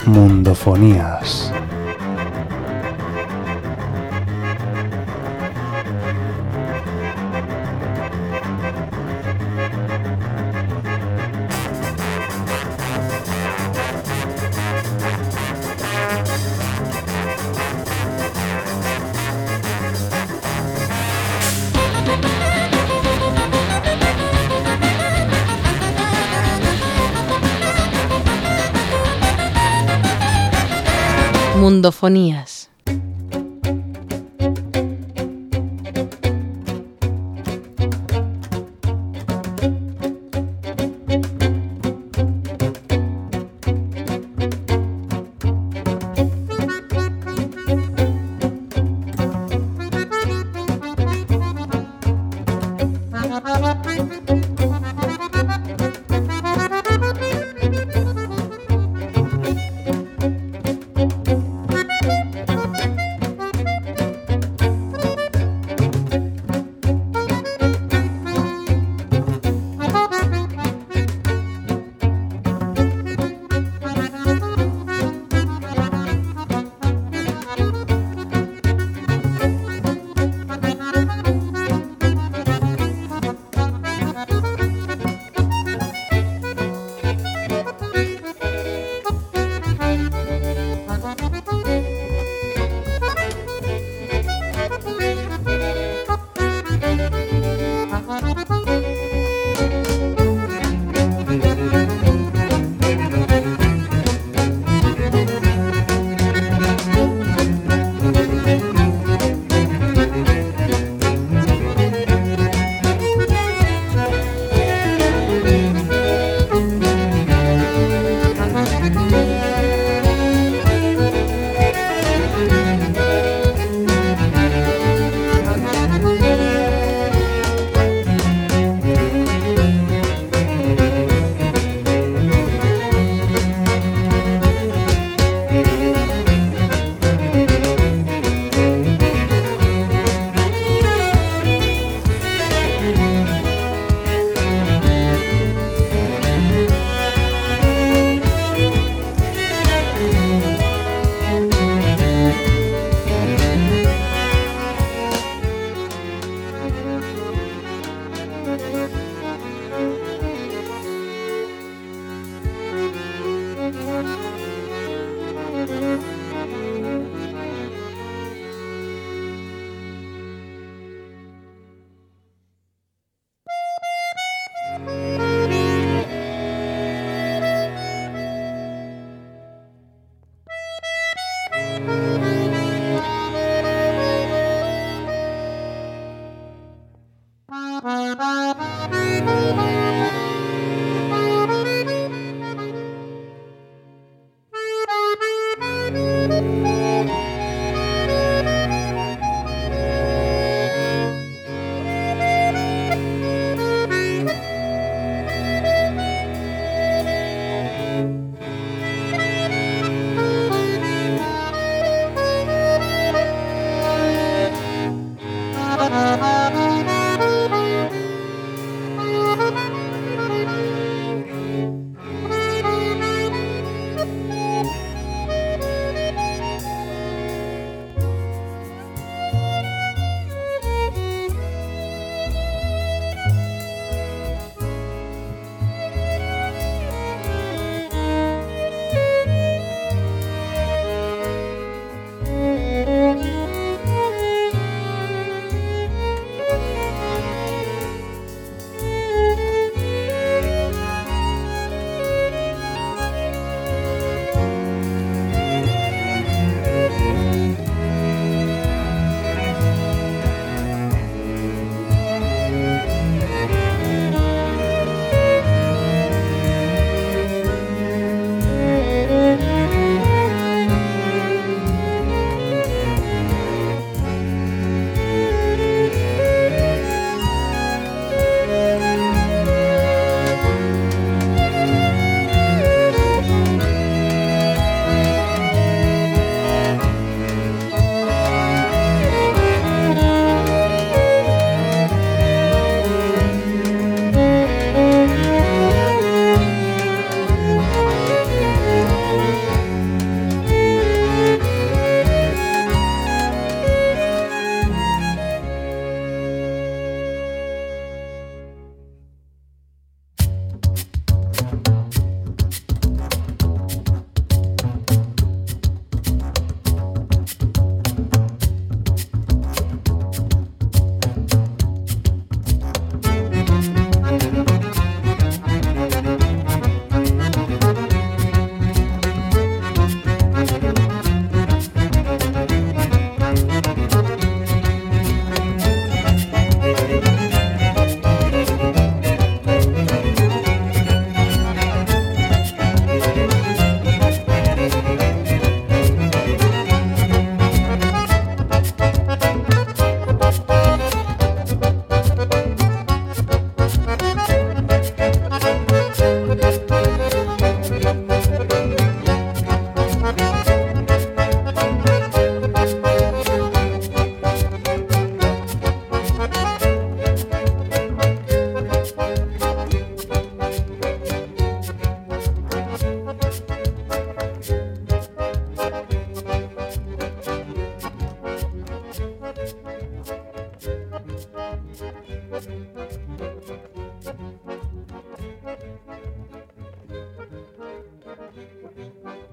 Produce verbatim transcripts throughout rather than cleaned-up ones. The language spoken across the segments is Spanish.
Mundofonías. Mundofonías.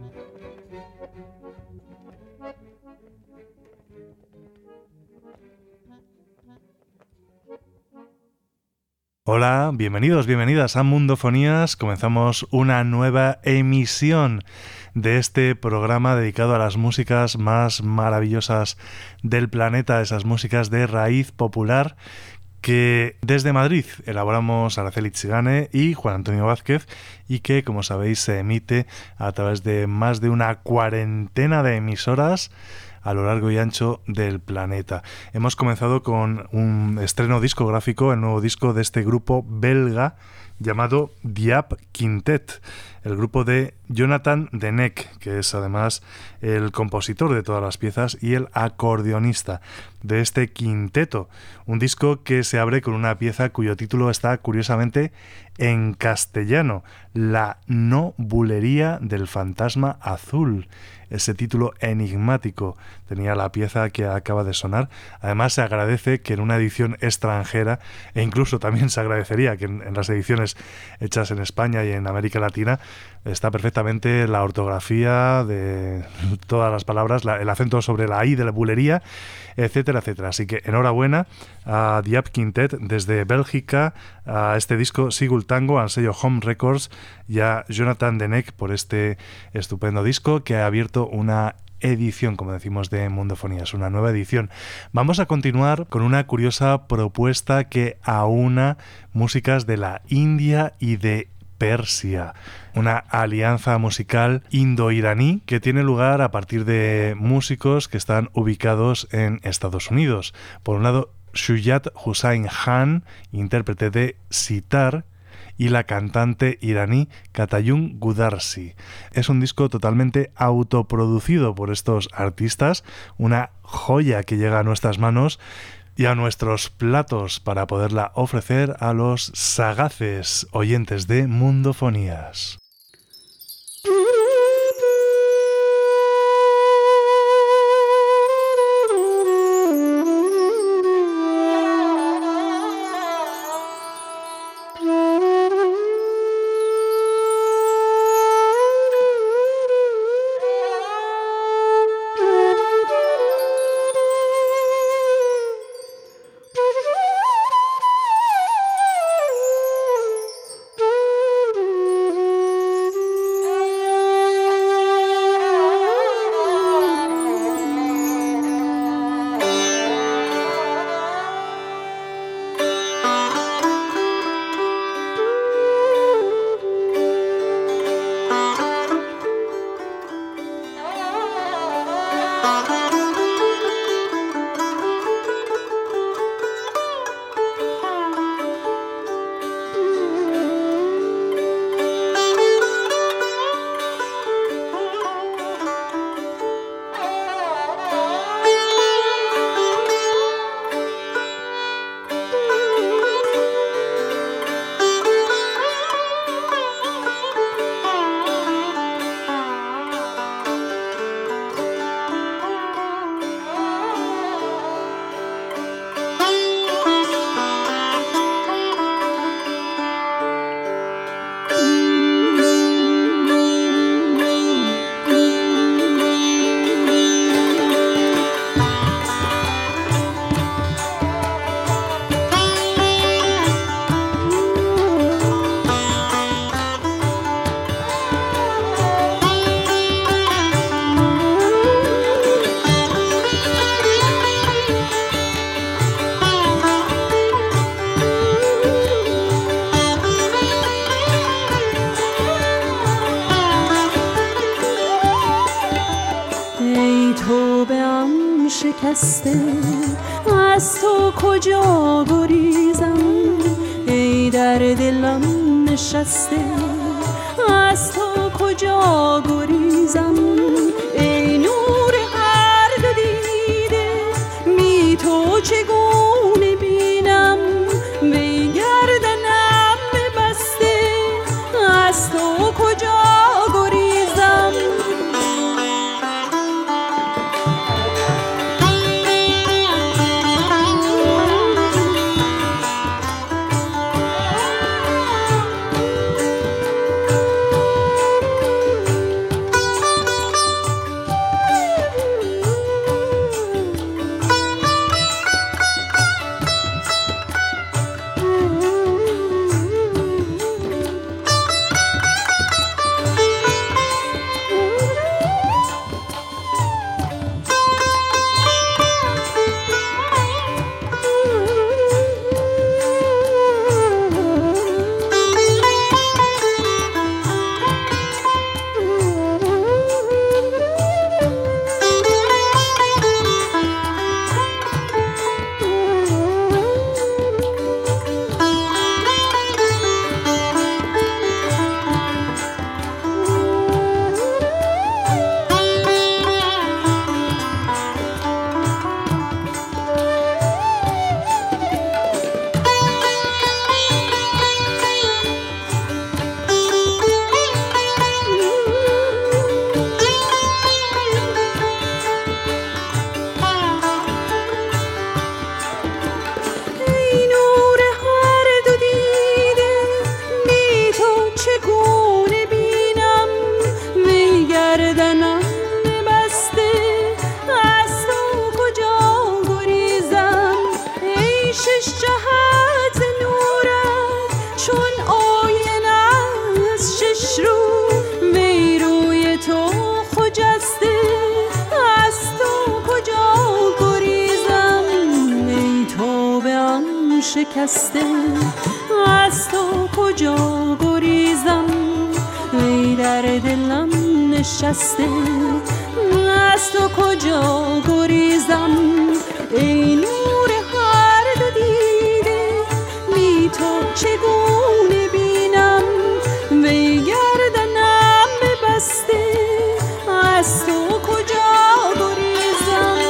Hola, bienvenidos, bienvenidas a Mundofonías. Comenzamos una nueva emisión de este programa dedicado a las músicas más maravillosas del planeta, esas músicas de raíz popular que desde Madrid elaboramos Araceli Chigane y Juan Antonio Vázquez y que, como sabéis, se emite a través de más de una cuarentena de emisoras a lo largo y ancho del planeta. Hemos comenzado con un estreno discográfico, el nuevo disco de este grupo belga llamado Diab Quintet, el grupo de Jonathan Deneck, que es además el compositor de todas las piezas y el acordeonista de este quinteto. Un disco que se abre con una pieza cuyo título está curiosamente en castellano, La no bulería del fantasma azul. Ese título enigmático tenía la pieza que acaba de sonar. Además, se agradece que en una edición extranjera, e incluso también se agradecería que en, en las ediciones hechas en España y en América Latina, está perfectamente la ortografía de todas las palabras, la, el acento sobre la I de la bulería, etcétera, etcétera. Así que enhorabuena a Diab Quintet desde Bélgica, a este disco Sigul Tango, al sello Home Records, y a Jonathan Deneck por este estupendo disco que ha abierto una edición, como decimos, de Mundofonías, una nueva edición. Vamos a continuar con una curiosa propuesta que aúna músicas de la India y de Persia, una alianza musical indo-iraní que tiene lugar a partir de músicos que están ubicados en Estados Unidos. Por un lado, Shujat Hussain Khan, intérprete de sitar, y la cantante iraní Katayun Gudarsi. Es un disco totalmente autoproducido por estos artistas, una joya que llega a nuestras manos y a nuestros platos para poderla ofrecer a los sagaces oyentes de Mundofonías. شکسته از تو کجا گریزم ای در دلم نشسته از تو کجا گریزم ای نور هر دو دیده می تو چگونه بینم به گردنم ببسته از تو کجا گریزم شکسته از تو کجا گریزم ای در دلم نشسته از تو کجا گریزم ای نور هر دو دیده بی تو چگونه بینم وی گردنم ببسته از تو کجا گریزم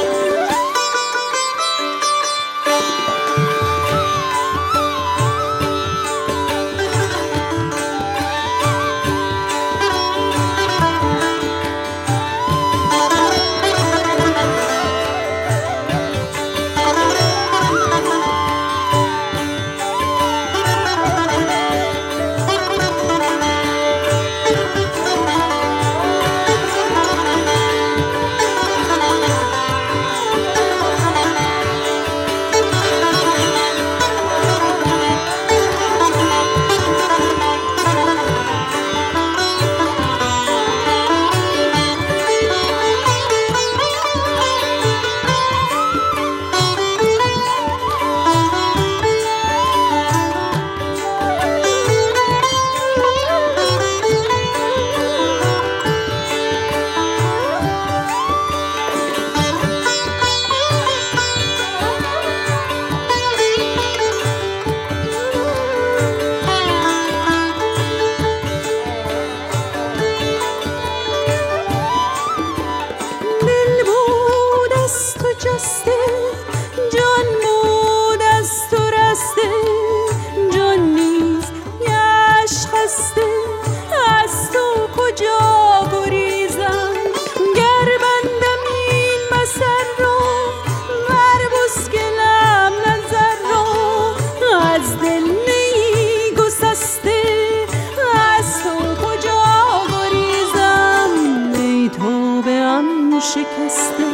شکسته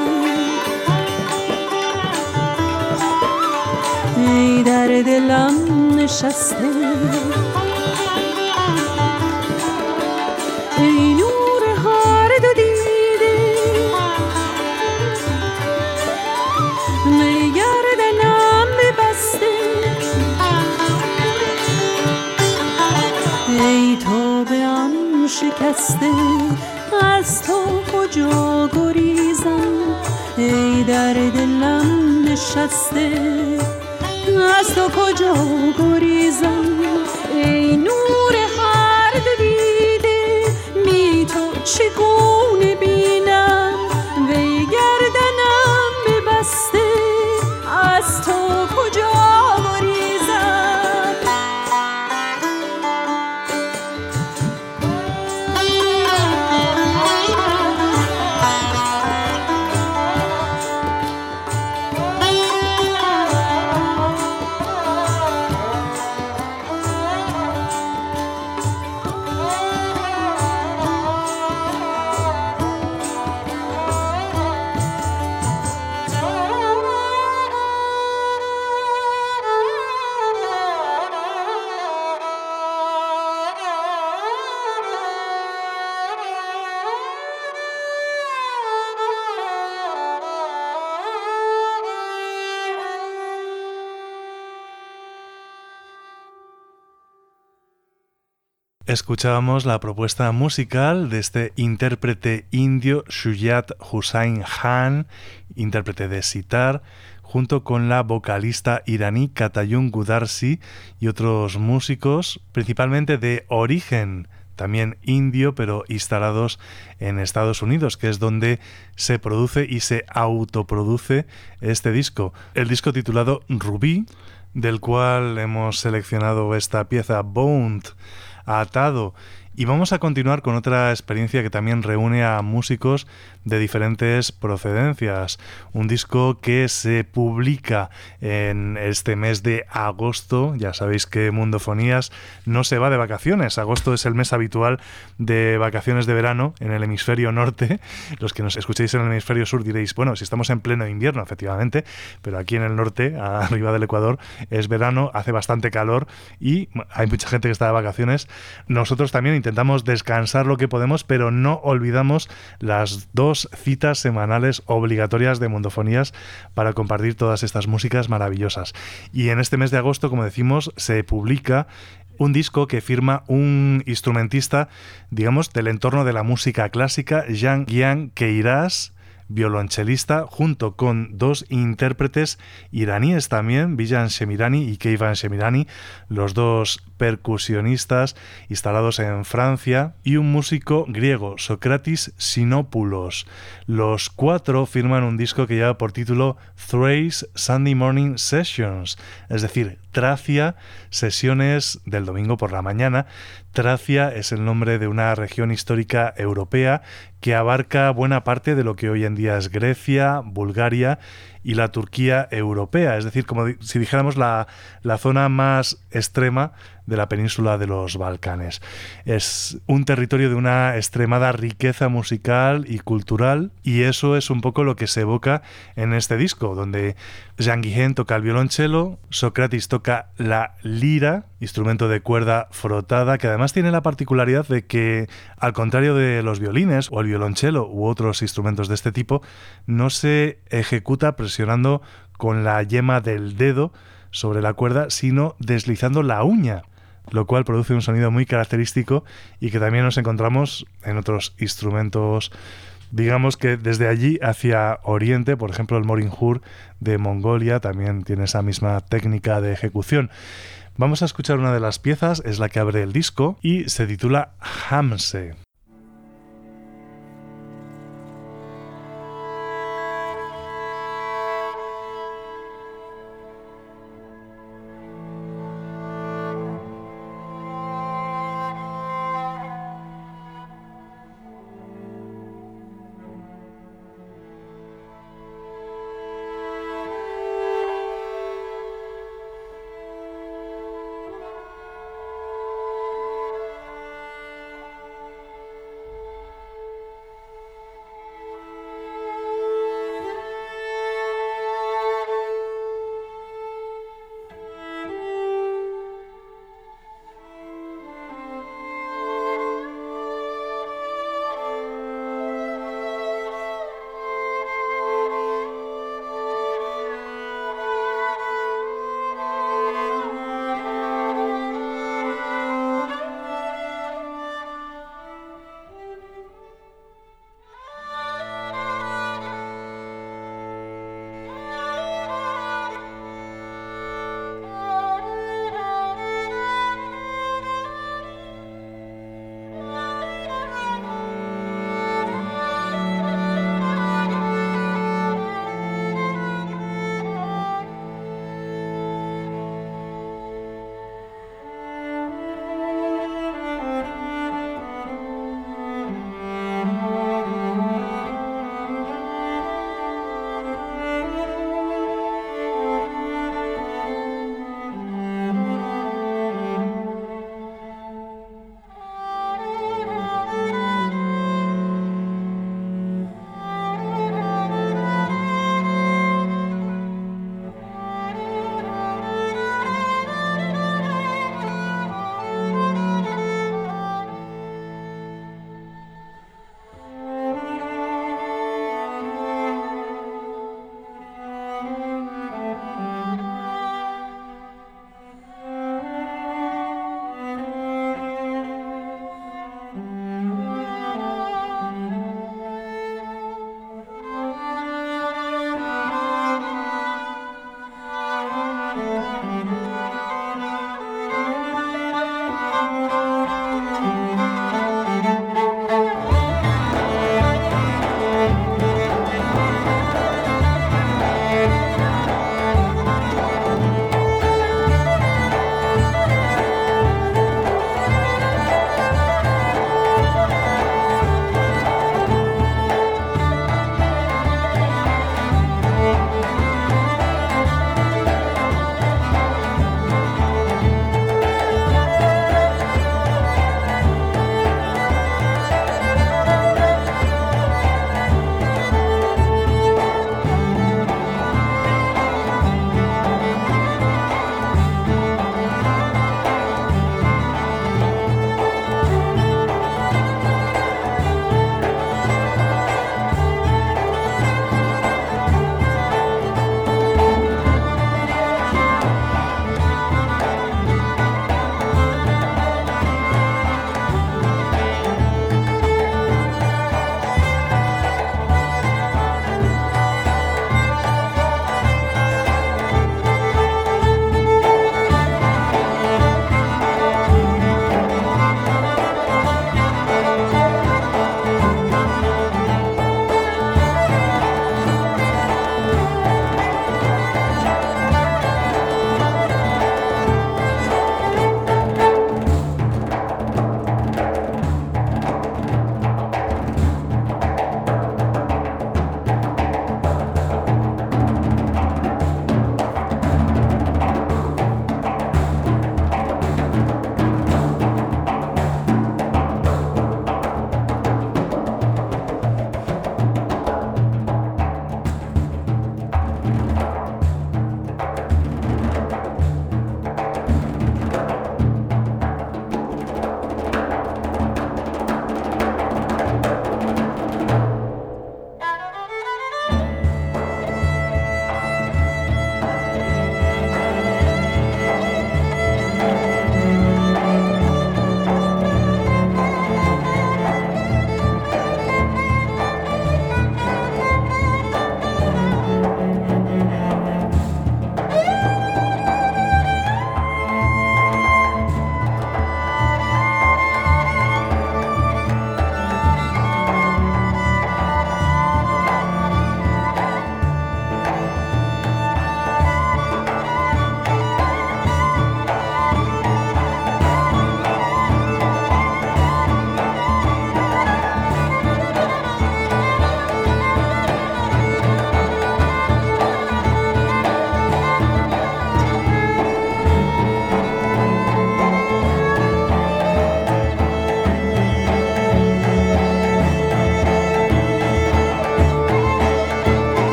ای در دلم نشسته ای نور هر دو دیده ای گردنم ببسته ای توبه‌ام شکسته از تو کجا گریزم ای در دلم نشسته از تو کجا گریزم ای نور هر دو دیده بی تو چگونه بینم وی گردنم ببسته از تو کجا گریزم Escuchábamos la propuesta musical de este intérprete indio Shujat Hussain Khan, intérprete de sitar, junto con la vocalista iraní Katayun Gudarsi y otros músicos, principalmente de origen también indio, pero instalados en Estados Unidos, que es donde se produce y se autoproduce este disco. El disco titulado Rubí, del cual hemos seleccionado esta pieza Bound, atado. Y vamos a continuar con otra experiencia que también reúne a músicos de diferentes procedencias. Un disco que se publica en este mes de agosto. Ya sabéis que Mundofonías no se va de vacaciones. Agosto es el mes habitual de vacaciones de verano en el hemisferio norte. Los que nos escuchéis en el hemisferio sur diréis, bueno, si estamos en pleno invierno, efectivamente, pero aquí en el norte, arriba del Ecuador, es verano, hace bastante calor y hay mucha gente que está de vacaciones. Nosotros también intentamos descansar lo que podemos, pero no olvidamos las dos citas semanales obligatorias de Mundofonías para compartir todas estas músicas maravillosas. Y en este mes de agosto, como decimos, se publica un disco que firma un instrumentista, digamos, del entorno de la música clásica, Jean-Guian Queyras, violonchelista, junto con dos intérpretes iraníes también, Bijan Shemirani y Keivan Shemirani, los dos percusionistas instalados en Francia, y un músico griego, Socratis Sinopoulos. Los cuatro firman un disco que lleva por título Thrace Sunday Morning Sessions, es decir, Tracia, sesiones del domingo por la mañana. Tracia es el nombre de una región histórica europea que abarca buena parte de lo que hoy en día es Grecia, Bulgaria y la Turquía europea, es decir, como si dijéramos la, la zona más extrema de la península de los Balcanes. Es un territorio de una extremada riqueza musical y cultural, y eso es un poco lo que se evoca en este disco, donde Jean-Guihen toca el violonchelo, Socratis toca la lira, instrumento de cuerda frotada, que además tiene la particularidad de que, al contrario de los violines o el violonchelo u otros instrumentos de este tipo, no se ejecuta presionando con la yema del dedo sobre la cuerda, sino deslizando la uña, lo cual produce un sonido muy característico y que también nos encontramos en otros instrumentos, digamos que desde allí hacia Oriente. Por ejemplo, el morinjur de Mongolia también tiene esa misma técnica de ejecución. Vamos a escuchar una de las piezas, es la que abre el disco y se titula Hamse.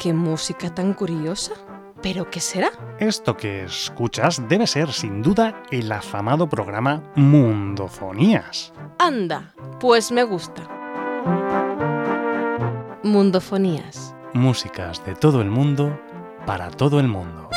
¡Qué música tan curiosa! ¿Pero qué será? Esto que escuchas debe ser, sin duda, el afamado programa Mundofonías. Anda, pues me gusta. Mundofonías. Músicas de todo el mundo, para todo el mundo.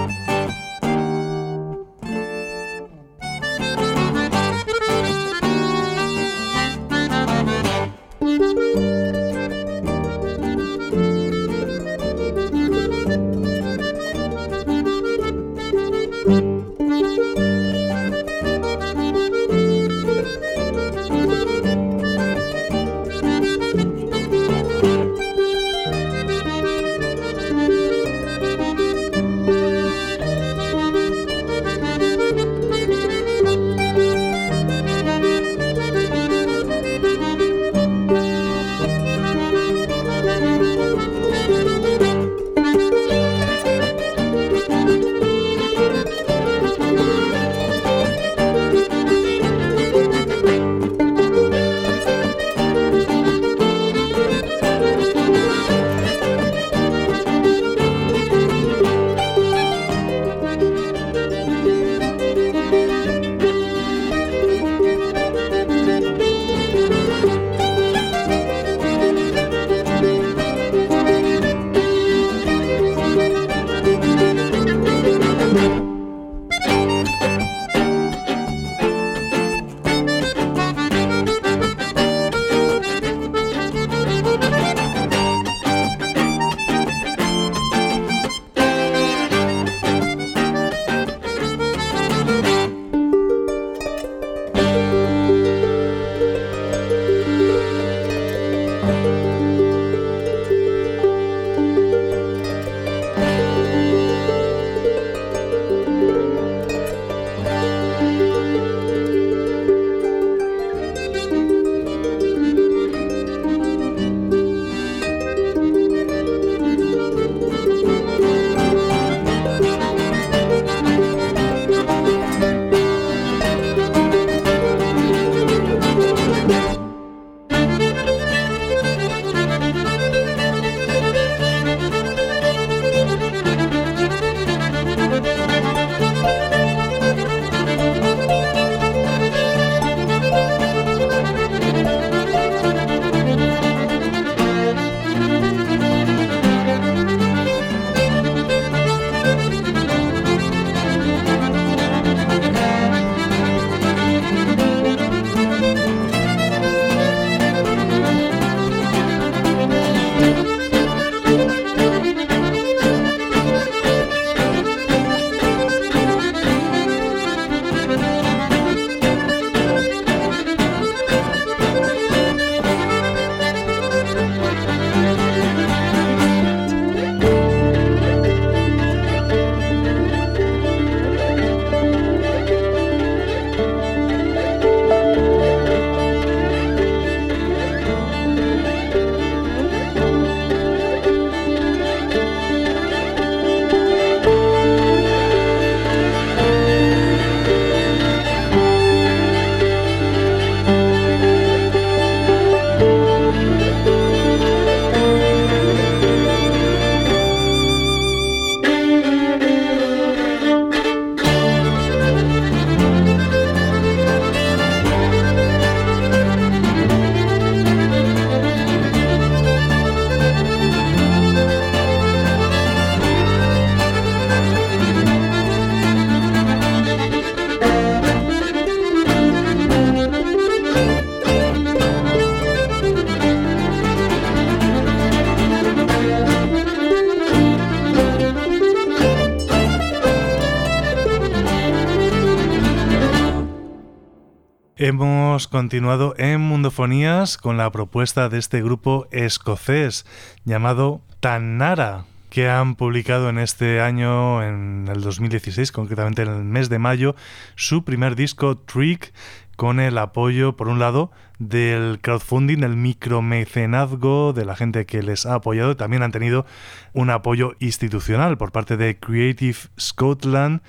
Hemos continuado en Mundofonías con la propuesta de este grupo escocés llamado Tannara, que han publicado en este año, en el dos mil dieciséis, concretamente en el mes de mayo, su primer disco Trick, con el apoyo, por un lado, del crowdfunding, del micromecenazgo de la gente que les ha apoyado. También han tenido un apoyo institucional por parte de Creative Scotland,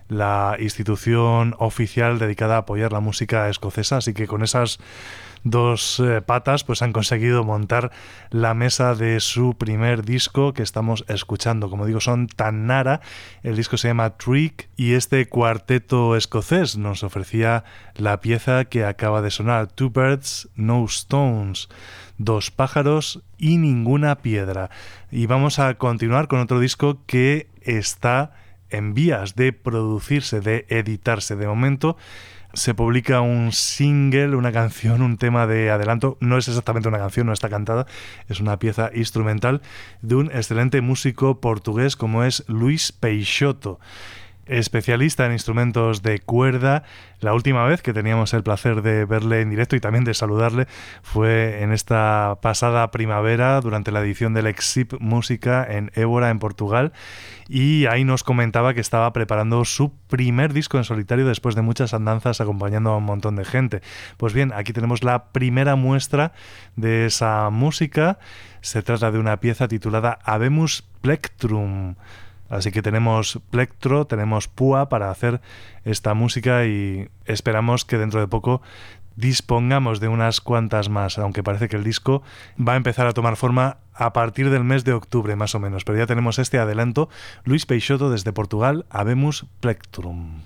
la institución oficial dedicada a apoyar la música escocesa, así que con esas dos eh, patas pues han conseguido montar la mesa de su primer disco que estamos escuchando. Como digo, son Tanara, el disco se llama Trick y este cuarteto escocés nos ofrecía la pieza que acaba de sonar, Two Birds, No Stones, dos pájaros y ninguna piedra. Y vamos a continuar con otro disco que está en vías de producirse, de editarse. De momento se publica un single, una canción, un tema de adelanto. No es exactamente una canción, no está cantada, es una pieza instrumental de un excelente músico portugués como es Luís Peixoto, especialista en instrumentos de cuerda. La última vez que teníamos el placer de verle en directo y también de saludarle fue en esta pasada primavera durante la edición del Exip Música en Évora, en Portugal, y ahí nos comentaba que estaba preparando su primer disco en solitario después de muchas andanzas acompañando a un montón de gente. Pues bien, aquí tenemos la primera muestra de esa música. Se trata de una pieza titulada Habemus Plectrum. Así que tenemos plectro, tenemos púa para hacer esta música y esperamos que dentro de poco dispongamos de unas cuantas más, aunque parece que el disco va a empezar a tomar forma a partir del mes de octubre más o menos. Pero ya tenemos este adelanto. Luís Peixoto desde Portugal, Habemus Plectrum.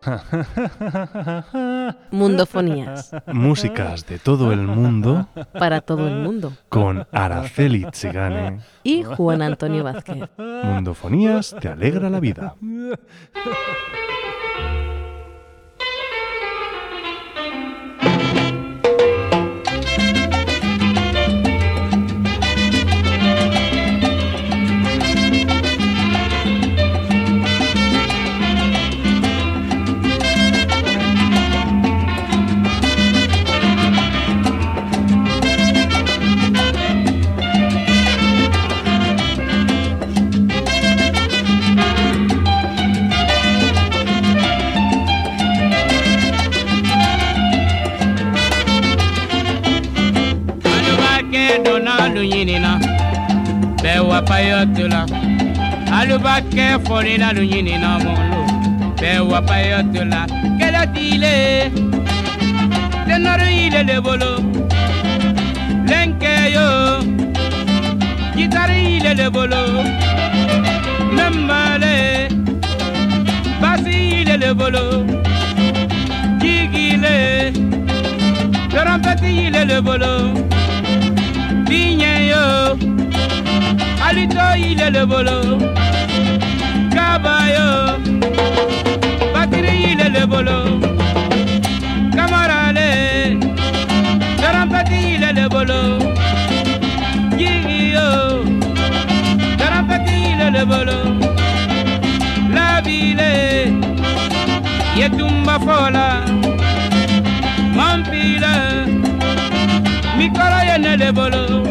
Mundofonías. Músicas de todo el mundo Para todo el mundo. con Araceli Tsigane. Y Juan Antonio Vázquez. Mundofonías te alegra la vida. Payotula Alubake Forina Lunina Molo Bewa Payotula Kelatile Tenarile le bolo Lenkeyo Gitarile le bolo Nemmale Basile le bolo Gigile Trompetile le bolo Vigneyo Alito il est le bolo, Cabayo, Batiri il est le bolo, Camarale, Tarampati il est le bolo, Gigio, Tarampati il est le bolo, La ville, Yetumba fola, Mampila, Mikola il le bolo.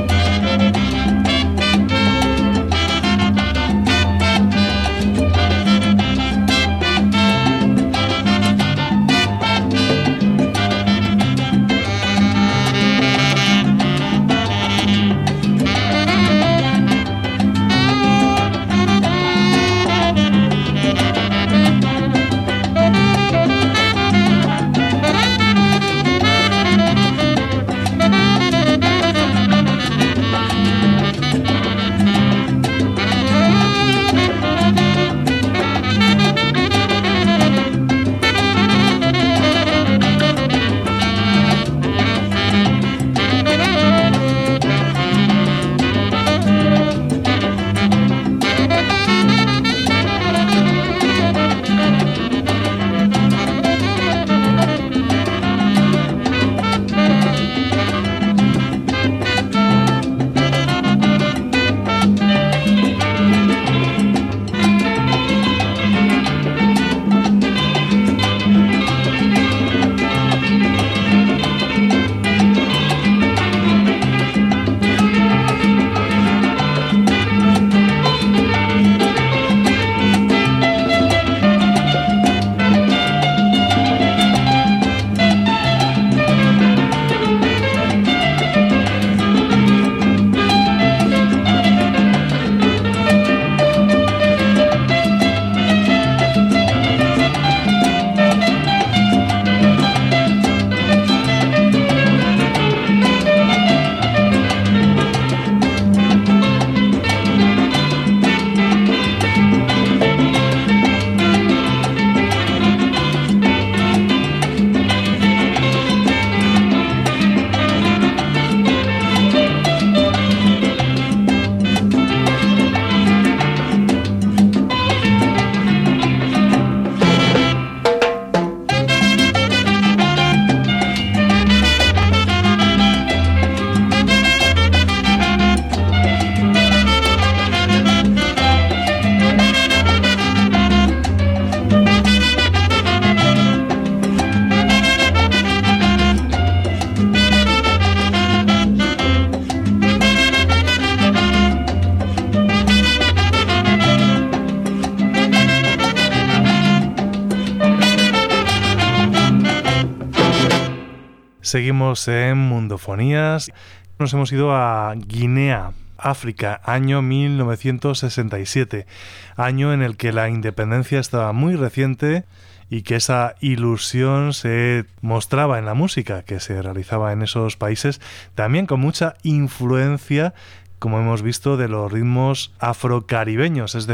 Seguimos en Mundofonías. Nos hemos ido a Guinea, África, año mil novecientos sesenta y siete, año en el que la independencia estaba muy reciente y que esa ilusión se mostraba en la música que se realizaba en esos países, también con mucha influencia, como hemos visto, de los ritmos afrocaribeños, es decir,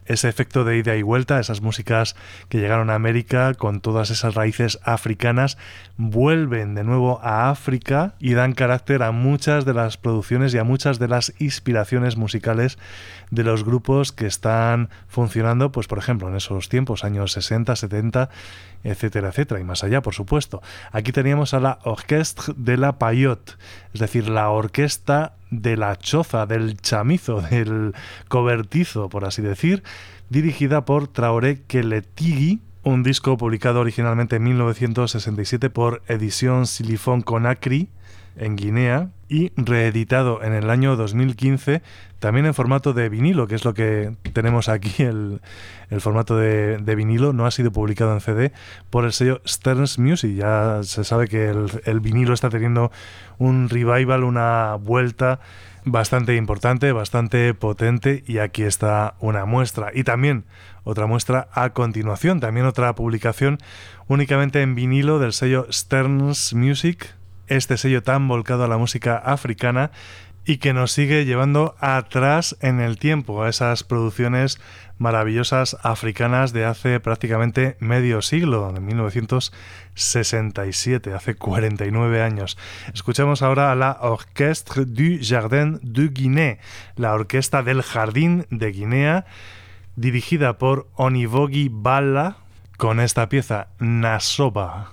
ese efecto de ida y vuelta, esas músicas que llegaron a América con todas esas raíces africanas, vuelven de nuevo a África y dan carácter a muchas de las producciones y a muchas de las inspiraciones musicales de los grupos que están funcionando, pues por ejemplo, en esos tiempos, años sesenta, setenta, etcétera, etcétera, y más allá, por supuesto. Aquí teníamos a la Orchestre de la Paillotte, es decir, la orquesta de la choza, del chamizo, del cobertizo, por así decir, dirigida por Traoré Kelletigi, un disco publicado originalmente en mil novecientos sesenta y siete por Edición Silifón Conakry, en Guinea, y reeditado en el año dos mil quince, también en formato de vinilo, que es lo que tenemos aquí, el, el formato de, de vinilo, no ha sido publicado en C D, por el sello Sterns Music. Ya se sabe que el, el vinilo está teniendo un revival, una vuelta bastante importante, bastante potente, y aquí está una muestra. Y también otra muestra a continuación, también otra publicación únicamente en vinilo del sello Sterns Music, este sello tan volcado a la música africana y que nos sigue llevando atrás en el tiempo, a esas producciones maravillosas africanas de hace prácticamente medio siglo, de mil novecientos sesenta y siete, hace cuarenta y nueve años. Escuchamos ahora a la Orchestre du Jardin de Guinée, la Orquesta del Jardín de Guinea, dirigida por Onivogi Balla, con esta pieza Nasoba.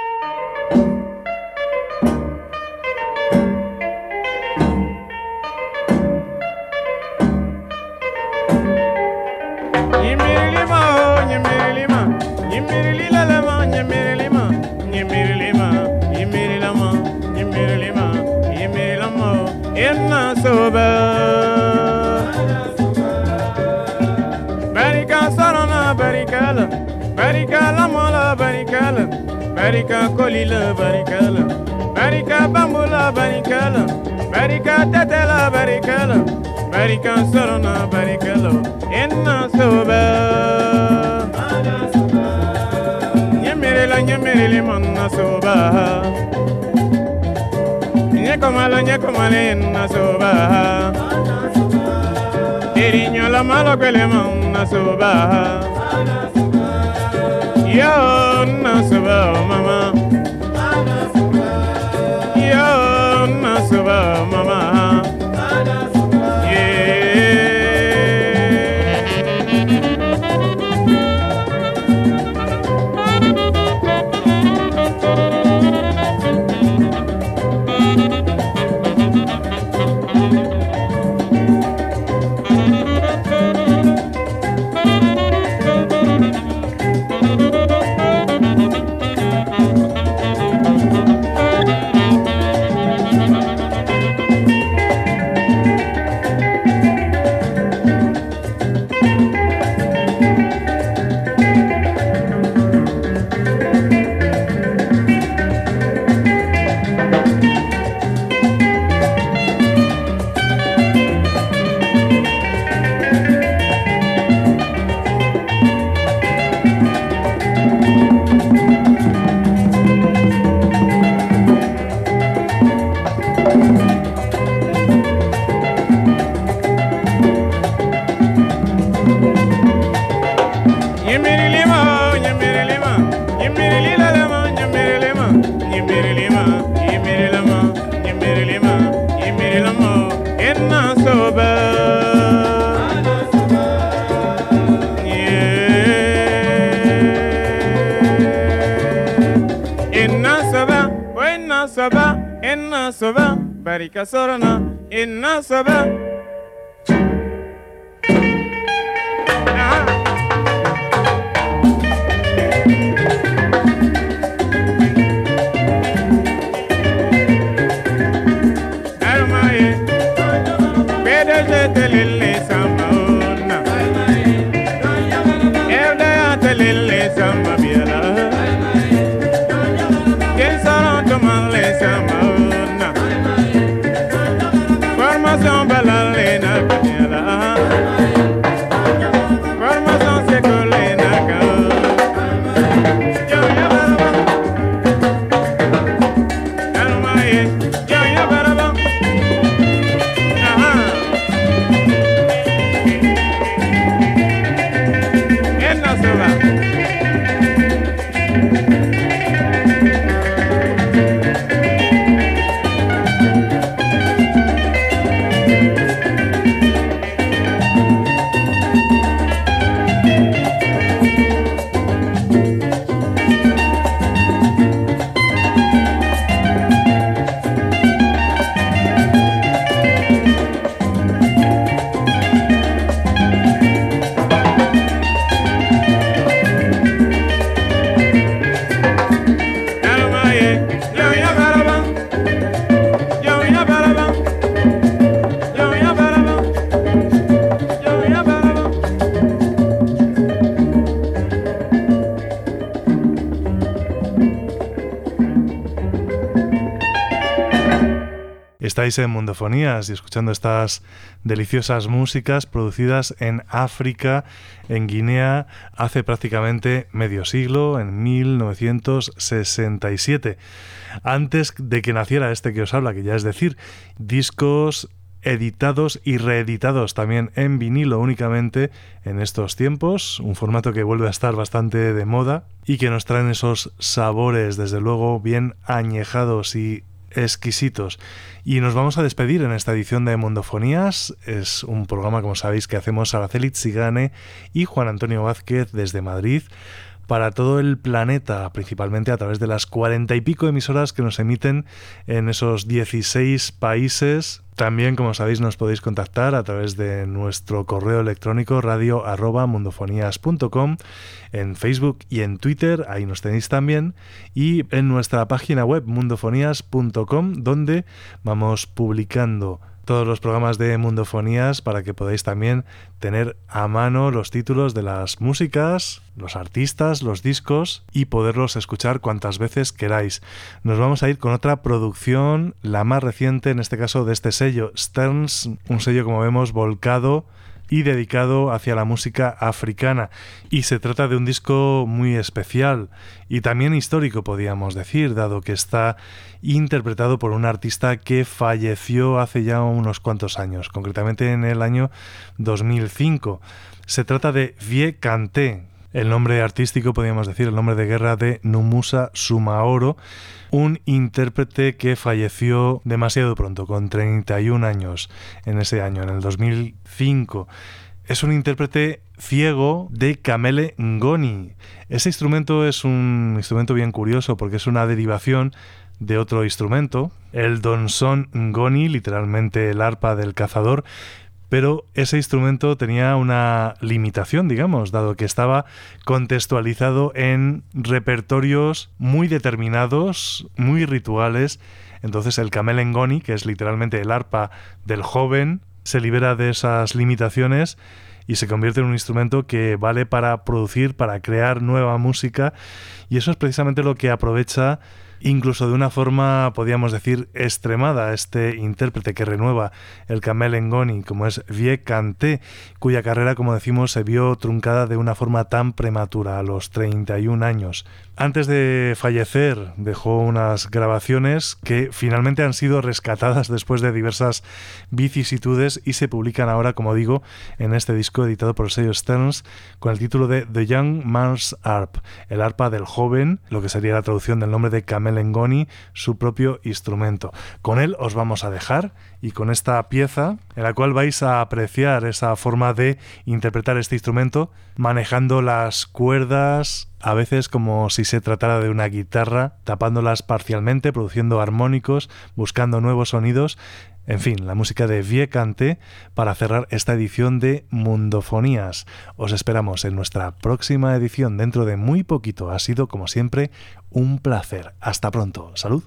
Barika sarana barikala, barika la mola barikala, barika kolila barikala, barika bambula barikala, barika tetela barikala, barika sarana barikala, enna soba. Nyemerela nyemerele manna soba. Nyekomala nyekomale enna soba. Iriño la malo que le manda soba. Yo no soba mamá. Yo no soba mamá. Barika sorana inna saba. Armaye bedeje telele samaona. Evda telele samba biela. Quel sarà domani le samaona. Bala estáis en Mundofonías y escuchando estas deliciosas músicas producidas en África, en Guinea, hace prácticamente medio siglo, en mil novecientos sesenta y siete. Antes de que naciera este que os habla, que ya es decir, discos editados y reeditados también en vinilo únicamente en estos tiempos, un formato que vuelve a estar bastante de moda y que nos traen esos sabores, desde luego, bien añejados y exquisitos. Y nos vamos a despedir en esta edición de Mundofonías. Es un programa, como sabéis, que hacemos Araceli Tsigane y Juan Antonio Vázquez desde Madrid para todo el planeta, principalmente a través de las cuarenta y pico emisoras que nos emiten en esos dieciséis países. También, como sabéis, nos podéis contactar a través de nuestro correo electrónico radio arroba mundofonías punto com, en Facebook y en Twitter, ahí nos tenéis también, y en nuestra página web mundofonías punto com, donde vamos publicando todos los programas de Mundofonías para que podáis también tener a mano los títulos de las músicas, los artistas, los discos y poderlos escuchar cuantas veces queráis. Nos vamos a ir con otra producción, la más reciente, en este caso de este sello Sterns, un sello, como vemos, volcado y dedicado hacia la música africana. Y se trata de un disco muy especial y también histórico, podríamos decir, dado que está interpretado por un artista que falleció hace ya unos cuantos años, concretamente en el año dos mil cinco. Se trata de Vie Kanté, el nombre artístico, podríamos decir, el nombre de guerra de Numusa Sumaoro, un intérprete que falleció demasiado pronto, con treinta y un años en ese año, en el dos mil cinco. Es un intérprete ciego de kamele ngoni. Ese instrumento es un instrumento bien curioso porque es una derivación de otro instrumento, el donson ngoni, literalmente el arpa del cazador, pero ese instrumento tenía una limitación, digamos, dado que estaba contextualizado en repertorios muy determinados, muy rituales. Entonces el kamele ngoni, que es literalmente el arpa del joven, se libera de esas limitaciones y se convierte en un instrumento que vale para producir, para crear nueva música, y eso es precisamente lo que aprovecha, incluso de una forma, podríamos decir, extremada, este intérprete que renueva el kamele ngoni, como es Vie Kanté, cuya carrera, como decimos, se vio truncada de una forma tan prematura, a los treinta y un años. Antes de fallecer dejó unas grabaciones que finalmente han sido rescatadas después de diversas vicisitudes y se publican ahora, como digo, en este disco editado por el sello Sterns con el título de The Young Man's Harp, el arpa del joven, lo que sería la traducción del nombre de kamele ngoni, su propio instrumento. Con él os vamos a dejar, y con esta pieza en la cual vais a apreciar esa forma de interpretar este instrumento manejando las cuerdas, a veces como si se tratara de una guitarra, tapándolas parcialmente, produciendo armónicos, buscando nuevos sonidos. En fin, la música de Vie Kanté para cerrar esta edición de Mundofonías. Os esperamos en nuestra próxima edición dentro de muy poquito. Ha sido, como siempre, un placer. Hasta pronto. Salud.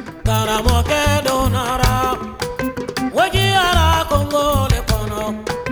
Karamoke donara, wajiara Congo le kono.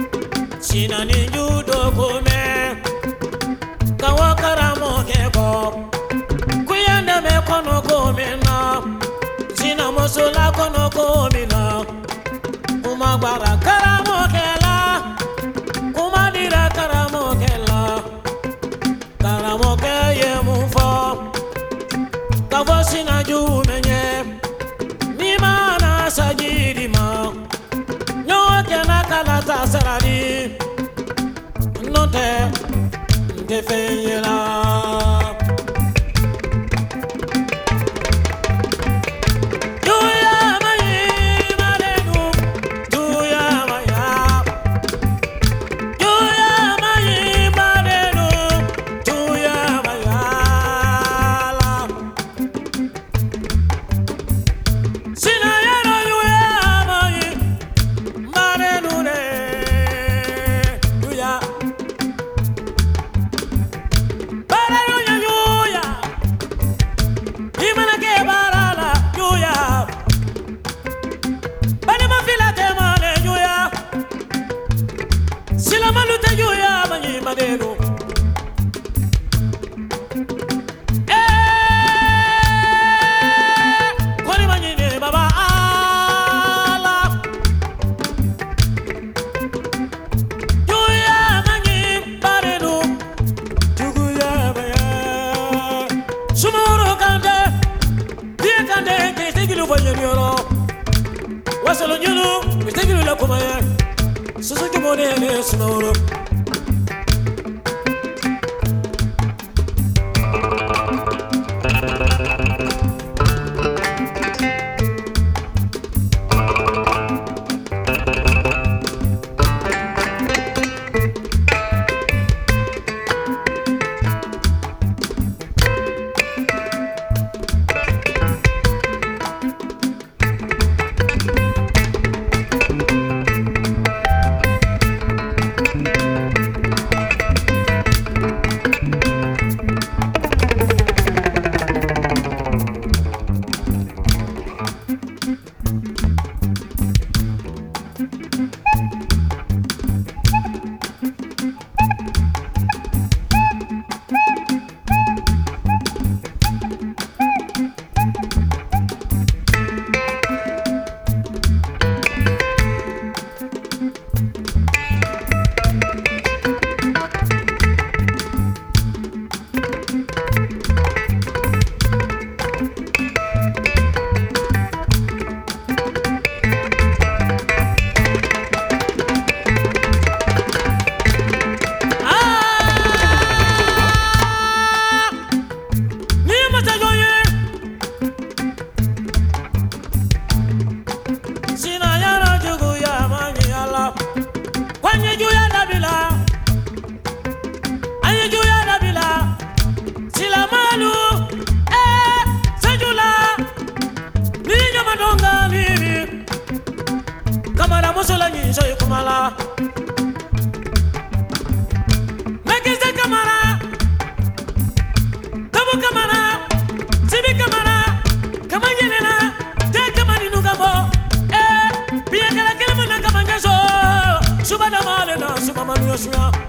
Subhana malena subhana yosua